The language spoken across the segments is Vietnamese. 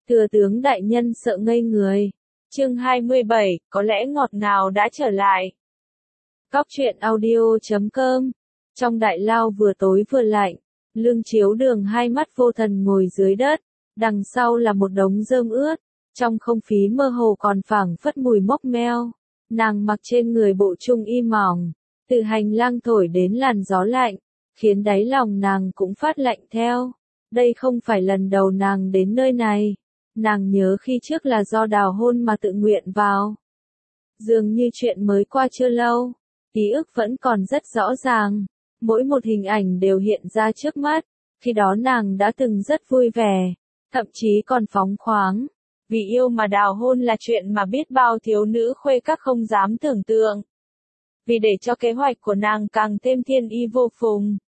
Thừa tướng đại nhân sợ ngây người. Chương 27, có lẽ ngọt ngào đã trở lại. Cóc truyện audio.com. Trong đại lao vừa tối vừa lạnh, Lương Chiếu Đường hai mắt vô thần ngồi dưới đất, đằng sau là một đống rơm ướt, trong không khí mơ hồ còn phảng phất mùi mốc meo. Nàng mặc trên người bộ trung y mỏng, từ hành lang thổi đến làn gió lạnh, khiến đáy lòng nàng cũng phát lạnh theo. Đây không phải lần đầu nàng đến nơi này. Nàng nhớ khi trước là do đào hôn mà tự nguyện vào. Dường như chuyện mới qua chưa lâu, ký ức vẫn còn rất rõ ràng, mỗi một hình ảnh đều hiện ra trước mắt, khi đó nàng đã từng rất vui vẻ, thậm chí còn phóng khoáng. Vì yêu mà đào hôn là chuyện mà biết bao thiếu nữ khuê các không dám tưởng tượng. Vì để cho kế hoạch của nàng càng thêm thiên y vô phùng,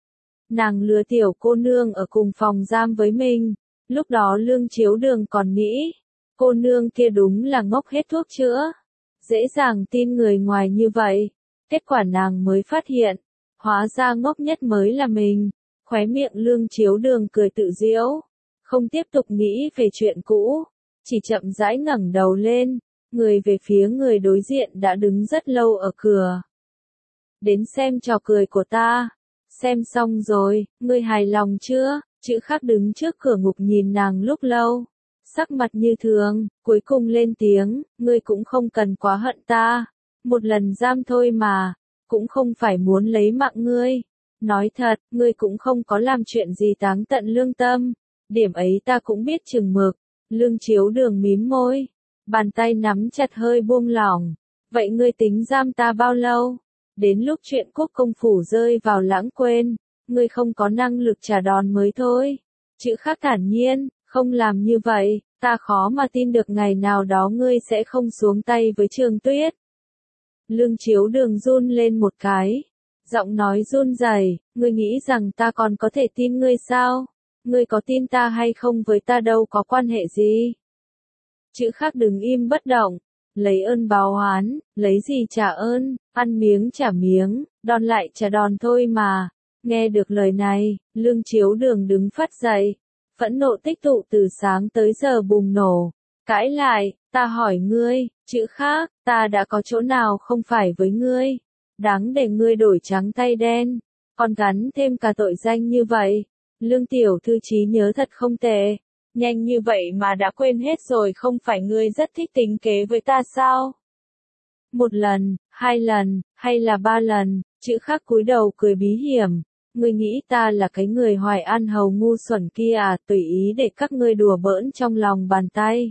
nàng lừa tiểu cô nương ở cùng phòng giam với mình. Lúc đó Lương Chiếu Đường còn nghĩ, cô nương kia đúng là ngốc hết thuốc chữa. Dễ dàng tin người ngoài như vậy. Kết quả nàng mới phát hiện, hóa ra ngốc nhất mới là mình. Khóe miệng Lương Chiếu Đường cười tự giễu, không tiếp tục nghĩ về chuyện cũ, chỉ chậm rãi ngẩng đầu lên, người về phía người đối diện đã đứng rất lâu ở cửa. Đến xem trò cười của ta. Xem xong rồi, ngươi hài lòng chưa? Chữ Khắc đứng trước cửa ngục nhìn nàng lúc lâu, sắc mặt như thường, cuối cùng lên tiếng, ngươi cũng không cần quá hận ta, một lần giam thôi mà, cũng không phải muốn lấy mạng ngươi. Nói thật, ngươi cũng không có làm chuyện gì táng tận lương tâm, điểm ấy ta cũng biết chừng mực. Lương Chiếu Đường mím môi, bàn tay nắm chặt hơi buông lỏng, vậy ngươi tính giam ta bao lâu? Đến lúc chuyện quốc công phủ rơi vào lãng quên, ngươi không có năng lực trả đòn mới thôi. Chữ Khắc thản nhiên, không làm như vậy, ta khó mà tin được ngày nào đó ngươi sẽ không xuống tay với Trường Tuyết. Lương Chiếu Đường run lên một cái, giọng nói run rẩy, ngươi nghĩ rằng ta còn có thể tin ngươi sao? Ngươi có tin ta hay không với ta đâu có quan hệ gì. Chữ Khắc đứng im bất động, lấy ơn báo oán, lấy gì trả ơn, ăn miếng trả miếng, đòn lại trả đòn thôi mà. Nghe được lời này, Lương Chiếu Đường đứng phát dậy, phẫn nộ tích tụ từ sáng tới giờ bùng nổ, cãi lại, ta hỏi ngươi, Chữ Khắc, ta đã có chỗ nào không phải với ngươi, đáng để ngươi đổi trắng thay đen, còn gắn thêm cả tội danh như vậy. Lương tiểu thư trí nhớ thật không tệ, nhanh như vậy mà đã quên hết rồi, không phải ngươi rất thích tính kế với ta sao? Một lần, hai lần, hay là ba lần? Chữ Khắc cúi đầu cười bí hiểm. Ngươi nghĩ ta là cái người Hoài An hầu ngu xuẩn kia à, tùy ý để các ngươi đùa bỡn trong lòng bàn tay.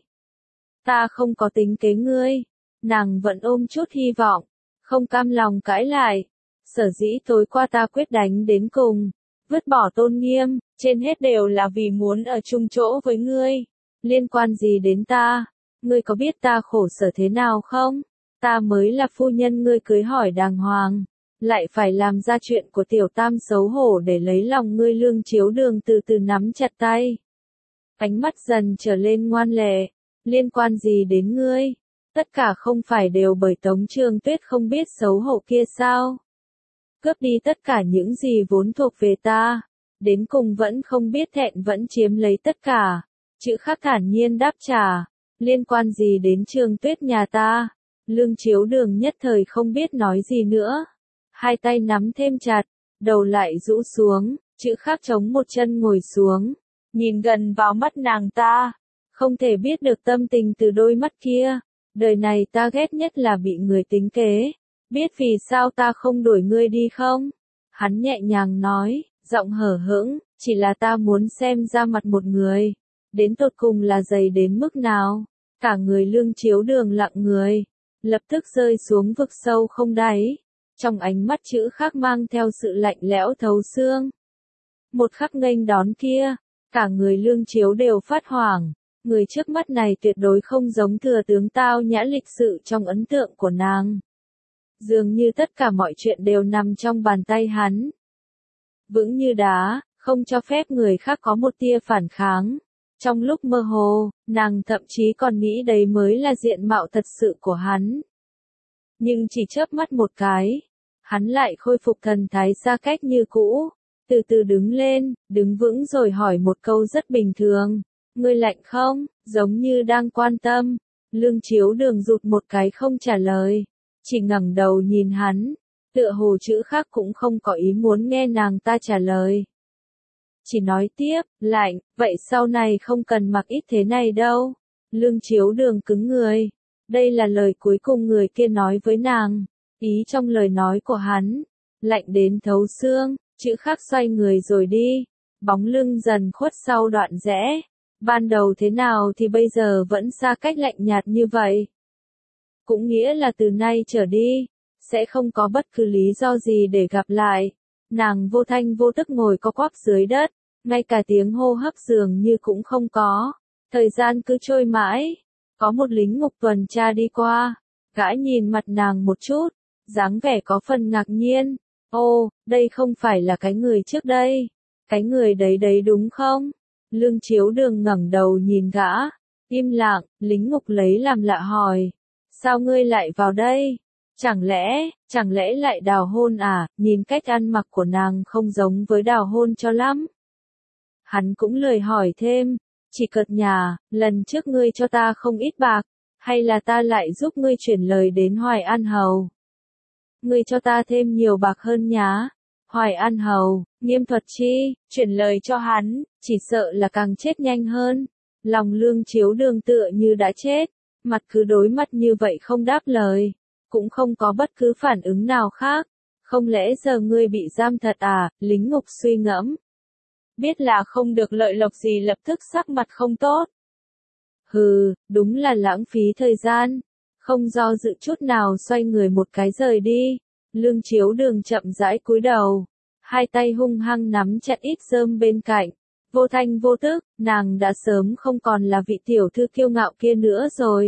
Ta không có tính kế ngươi. Nàng vẫn ôm chút hy vọng, không cam lòng cãi lại. Sở dĩ tối qua ta quyết đánh đến cùng, vứt bỏ tôn nghiêm, trên hết đều là vì muốn ở chung chỗ với ngươi. Liên quan gì đến ta? Ngươi có biết ta khổ sở thế nào không? Ta mới là phu nhân ngươi cưới hỏi đàng hoàng, lại phải làm ra chuyện của tiểu tam xấu hổ để lấy lòng ngươi. Lương Chiếu Đường từ từ nắm chặt tay, ánh mắt dần trở lên ngoan lệ. Liên quan gì đến ngươi? Tất cả không phải đều bởi Tống Trường Tuyết không biết xấu hổ kia sao? Cướp đi tất cả những gì vốn thuộc về ta, đến cùng vẫn không biết thẹn vẫn chiếm lấy tất cả. Chữ Khắc thản nhiên đáp trả, liên quan gì đến Trường Tuyết nhà ta? Lương Chiếu Đường nhất thời không biết nói gì nữa, hai tay nắm thêm chặt, đầu lại rũ xuống. Chữ Khắc chống một chân ngồi xuống, nhìn gần vào mắt nàng ta, không thể biết được tâm tình từ đôi mắt kia. Đời này ta ghét nhất là bị người tính kế. Biết vì sao ta không đuổi ngươi đi không? Hắn nhẹ nhàng nói, giọng hở hững, chỉ là ta muốn xem ra mặt một người, đến tột cùng là dày đến mức nào. Cả người Lương Chiếu Đường lặng người, lập tức rơi xuống vực sâu không đáy. Trong ánh mắt Chữ Khắc mang theo sự lạnh lẽo thấu xương. Một khắc nghênh đón kia, cả người Lương Chiếu đều phát hoảng. Người trước mắt này tuyệt đối không giống thừa tướng tao nhã lịch sự trong ấn tượng của nàng. Dường như tất cả mọi chuyện đều nằm trong bàn tay hắn. Vững như đá, không cho phép người khác có một tia phản kháng. Trong lúc mơ hồ, nàng thậm chí còn nghĩ đấy mới là diện mạo thật sự của hắn. Nhưng chỉ chớp mắt một cái, hắn lại khôi phục thần thái xa cách như cũ, từ từ đứng lên, đứng vững rồi hỏi một câu rất bình thường. Ngươi lạnh không? Giống như đang quan tâm. Lương Chiếu Đường rụt một cái không trả lời. Chỉ ngẩng đầu nhìn hắn. Tựa hồ chữ khác cũng không có ý muốn nghe nàng ta trả lời. Chỉ nói tiếp, lạnh, vậy sau này không cần mặc ít thế này đâu. Lương Chiếu Đường cứng người. Đây là lời cuối cùng người kia nói với nàng. Ý trong lời nói của hắn, lạnh đến thấu xương, chữ khác xoay người rồi đi. Bóng lưng dần khuất sau đoạn rẽ. Ban đầu thế nào thì bây giờ vẫn xa cách lạnh nhạt như vậy. Cũng nghĩa là từ nay trở đi, sẽ không có bất cứ lý do gì để gặp lại. Nàng vô thanh vô tức ngồi co quắp dưới đất, ngay cả tiếng hô hấp dường như cũng không có. Thời gian cứ trôi mãi, có một lính ngục tuần tra đi qua, gã nhìn mặt nàng một chút, dáng vẻ có phần ngạc nhiên. Ô, đây không phải là cái người trước đây, cái người đấy đúng không? Lương Chiếu Đường ngẩng đầu nhìn gã, im lặng, lính ngục lấy làm lạ hỏi. Sao ngươi lại vào đây? Chẳng lẽ lại đào hôn à? Nhìn cách ăn mặc của nàng không giống với đào hôn cho lắm. Hắn cũng lười hỏi thêm, chỉ cợt nhả, lần trước ngươi cho ta không ít bạc, hay là ta lại giúp ngươi chuyển lời đến Hoài An Hầu? Ngươi cho ta thêm nhiều bạc hơn nhá. Hoài An Hầu, Nghiêm Thuật Chi, chuyển lời cho hắn, chỉ sợ là càng chết nhanh hơn. Lòng Lương Chiếu Đường tựa như đã chết, mặt cứ đối mặt như vậy không đáp lời, cũng không có bất cứ phản ứng nào khác. Không lẽ giờ ngươi bị giam thật à? Lính ngục suy ngẫm. Biết là không được lợi lộc gì lập tức sắc mặt không tốt. Hừ, đúng là lãng phí thời gian. Không do dự chút nào xoay người một cái rời đi. Lương Chiếu Đường chậm rãi cúi đầu, hai tay hung hăng nắm chặt ít rơm bên cạnh. Vô thanh vô tức, nàng đã sớm không còn là vị tiểu thư kiêu ngạo kia nữa rồi.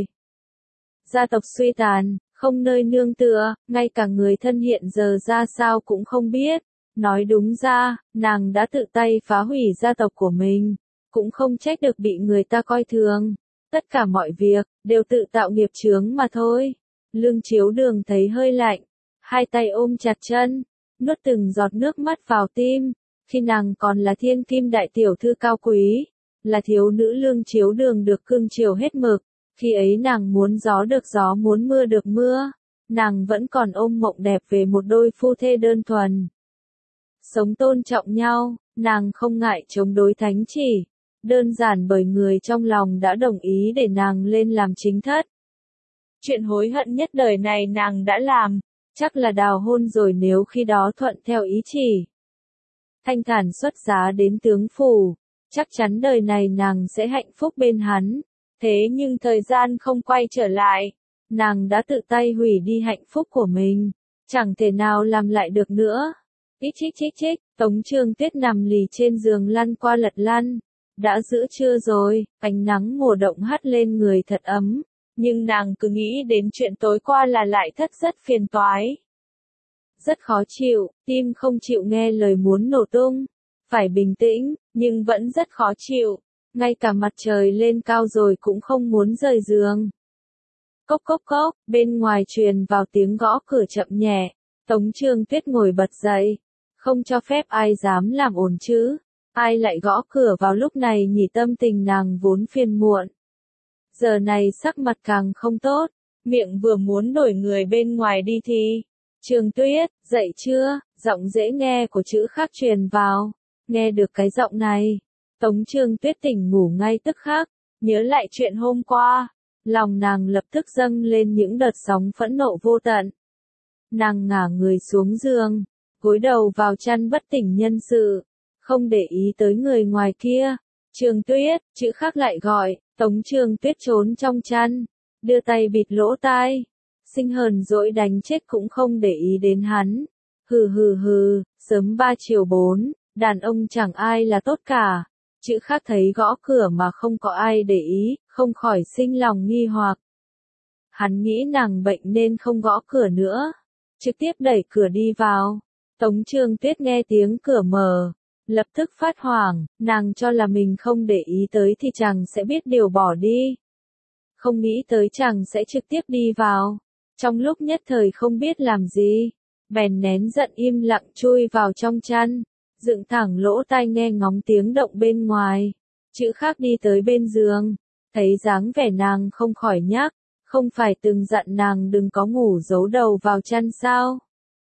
Gia tộc suy tàn, không nơi nương tựa, ngay cả người thân hiện giờ ra sao cũng không biết. Nói đúng ra, nàng đã tự tay phá hủy gia tộc của mình, cũng không trách được bị người ta coi thường. Tất cả mọi việc, đều tự tạo nghiệp chướng mà thôi. Lương Chiếu Đường thấy hơi lạnh, hai tay ôm chặt chân, nuốt từng giọt nước mắt vào tim. Khi nàng còn là thiên kim đại tiểu thư cao quý, là thiếu nữ Lương Chiếu Đường được cưng chiều hết mực, khi ấy nàng muốn gió được gió muốn mưa được mưa, nàng vẫn còn ôm mộng đẹp về một đôi phu thê đơn thuần. Sống tôn trọng nhau, nàng không ngại chống đối thánh chỉ, đơn giản bởi người trong lòng đã đồng ý để nàng lên làm chính thất. Chuyện hối hận nhất đời này nàng đã làm, chắc là đào hôn rồi nếu khi đó thuận theo ý chỉ. Thanh thản xuất giá đến tướng phủ, chắc chắn đời này nàng sẽ hạnh phúc bên hắn. Thế nhưng thời gian không quay trở lại, nàng đã tự tay hủy đi hạnh phúc của mình, chẳng thể nào làm lại được nữa. Chích, Tống Trương Tuyết nằm lì trên giường lăn qua lật lăn. Đã giữa trưa rồi, ánh nắng mùa đông hắt lên người thật ấm, nhưng nàng cứ nghĩ đến chuyện tối qua là lại thất rất phiền toái. Rất khó chịu, tim không chịu nghe lời muốn nổ tung. Phải bình tĩnh, nhưng vẫn rất khó chịu. Ngay cả mặt trời lên cao rồi cũng không muốn rời giường. Cốc, bên ngoài truyền vào tiếng gõ cửa chậm nhẹ. Tống Trương Tuyết ngồi bật dậy. Không cho phép ai dám làm ồn chứ. Ai lại gõ cửa vào lúc này nhỉ? Tâm tình nàng vốn phiền muộn. Giờ này sắc mặt càng không tốt. Miệng vừa muốn đuổi người bên ngoài đi thì. Trương Tuyết, dậy chưa? Giọng dễ nghe của chữ khác truyền vào. Nghe được cái giọng này, Tống Trương Tuyết tỉnh ngủ ngay tức khắc, nhớ lại chuyện hôm qua, lòng nàng lập tức dâng lên những đợt sóng phẫn nộ vô tận. Nàng ngả người xuống giường, gối đầu vào chăn bất tỉnh nhân sự, không để ý tới người ngoài kia. Trương Tuyết, chữ khác lại gọi. Tống Trương Tuyết trốn trong chăn, đưa tay bịt lỗ tai, sinh hờn dỗi đánh chết cũng không để ý đến hắn. Hừ, sớm 3 chiều 4, đàn ông chẳng ai là tốt cả. Chữ khác thấy gõ cửa mà không có ai để ý, không khỏi sinh lòng nghi hoặc. Hắn nghĩ nàng bệnh nên không gõ cửa nữa, trực tiếp đẩy cửa đi vào. Tống Trương Tuyết nghe tiếng cửa mở, lập tức phát hoảng, nàng cho là mình không để ý tới thì chàng sẽ biết điều bỏ đi. Không nghĩ tới chàng sẽ trực tiếp đi vào. Trong lúc nhất thời không biết làm gì, bèn nén giận im lặng chui vào trong chăn, dựng thẳng lỗ tai nghe ngóng tiếng động bên ngoài. Chữ Khắc đi tới bên giường, thấy dáng vẻ nàng không khỏi nhắc, không phải từng dặn nàng đừng có ngủ giấu đầu vào chăn sao?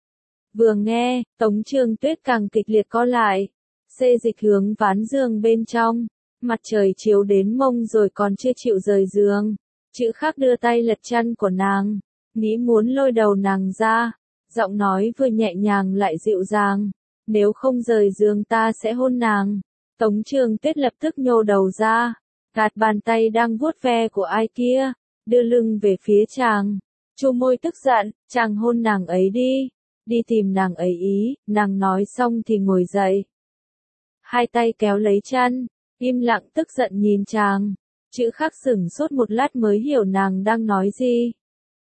Vừa nghe, Tống Trương Tuyết càng kịch liệt co lại, xê dịch hướng ván giường bên trong, mặt trời chiếu đến mông rồi còn chưa chịu rời giường. Chữ Khắc đưa tay lật chăn của nàng, nghĩ muốn lôi đầu nàng ra, giọng nói vừa nhẹ nhàng lại dịu dàng, nếu không rời giường ta sẽ hôn nàng. Tống Trương Tuyết lập tức nhô đầu ra, gạt bàn tay đang vuốt ve của ai kia, đưa lưng về phía chàng, chu môi tức giận, chàng hôn nàng ấy đi tìm nàng ấy ý, nàng nói xong thì ngồi dậy. Hai tay kéo lấy chăn, im lặng tức giận nhìn chàng, Chữ Khắc sửng sốt một lát mới hiểu nàng đang nói gì.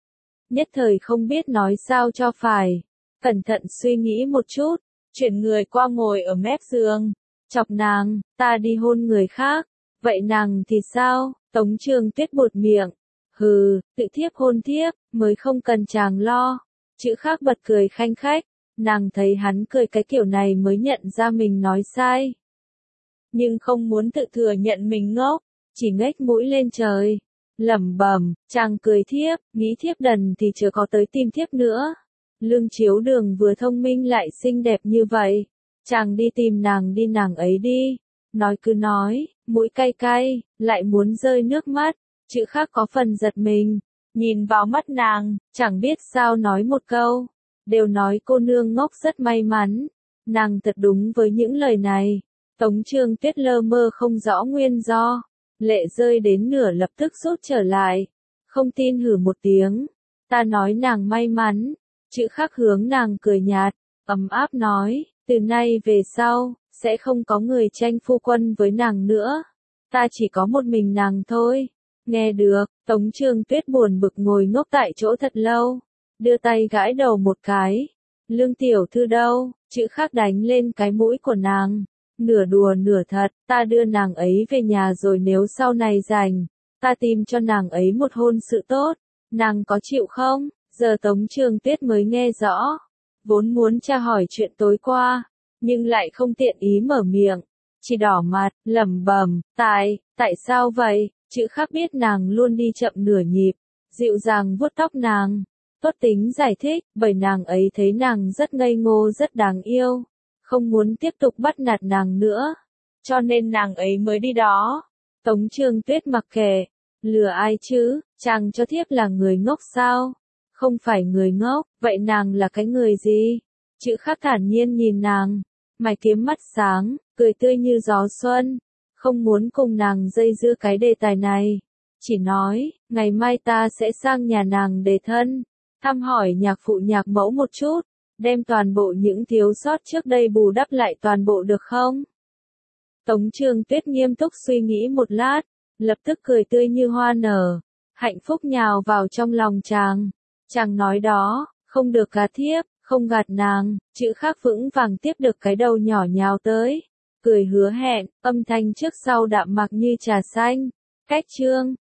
Nhất thời không biết nói sao cho phải, cẩn thận suy nghĩ một chút, chuyển người qua ngồi ở mép giường, chọc nàng, ta đi hôn người khác, vậy nàng thì sao? Tống Trương Tuyết buột miệng, hừ, tự thiếp hôn thiếp, mới không cần chàng lo. Chữ Khắc bật cười khanh khách, nàng thấy hắn cười cái kiểu này mới nhận ra mình nói sai. Nhưng không muốn tự thừa nhận mình ngốc, chỉ ngếch mũi lên trời, lẩm bẩm, chàng cười thiếp, nghĩ thiếp đần thì chưa có tới tìm thiếp nữa. Lương Chiếu Đường vừa thông minh lại xinh đẹp như vậy, chàng đi tìm nàng đi nàng ấy đi. Nói cứ nói, mũi cay cay, lại muốn rơi nước mắt. Chữ Khắc có phần giật mình, nhìn vào mắt nàng, chẳng biết sao nói một câu. Đều nói cô nương ngốc rất may mắn, nàng thật đúng với những lời này. Tống Trương Tuyết lơ mơ không rõ nguyên do, lệ rơi đến nửa lập tức rút trở lại, không tin hử một tiếng. Ta nói nàng may mắn. Chữ Khắc hướng nàng cười nhạt, ấm áp nói, từ nay về sau, sẽ không có người tranh phu quân với nàng nữa. Ta chỉ có một mình nàng thôi. Nghe được, Tống Trương Tuyết buồn bực ngồi ngốc tại chỗ thật lâu, đưa tay gãi đầu một cái. Lương tiểu thư đâu? Chữ Khắc đánh lên cái mũi của nàng, nửa đùa nửa thật, ta đưa nàng ấy về nhà rồi nếu sau này rảnh, ta tìm cho nàng ấy một hôn sự tốt, nàng có chịu không? Giờ Tống Trương Tuyết mới nghe rõ, vốn muốn tra hỏi chuyện tối qua, nhưng lại không tiện ý mở miệng, chỉ đỏ mặt, lẩm bẩm, tại sao vậy? Chữ Khắc biết nàng luôn đi chậm nửa nhịp, dịu dàng vuốt tóc nàng, tốt tính giải thích, bởi nàng ấy thấy nàng rất ngây ngô rất đáng yêu, không muốn tiếp tục bắt nạt nàng nữa, cho nên nàng ấy mới đi đó. Tống Trương Tuyết mặc kệ, lừa ai chứ, chàng cho thiếp là người ngốc sao? Không phải người ngốc, vậy nàng là cái người gì? Chữ Khắc thản nhiên nhìn nàng, mày kiếm mắt sáng, cười tươi như gió xuân, không muốn cùng nàng dây dưa cái đề tài này, chỉ nói, ngày mai ta sẽ sang nhà nàng để thân, thăm hỏi nhạc phụ nhạc mẫu một chút, đem toàn bộ những thiếu sót trước đây bù đắp lại toàn bộ được không? Tống Trương Tuyết nghiêm túc suy nghĩ một lát, lập tức cười tươi như hoa nở, hạnh phúc nhào vào trong lòng chàng. Chàng nói đó, không được gạt thiếp, không gạt nàng. Chữ Khắc vững vàng tiếp được cái đầu nhỏ nhào tới, cười hứa hẹn, âm thanh trước sau đạm mạc như trà xanh. Cách chương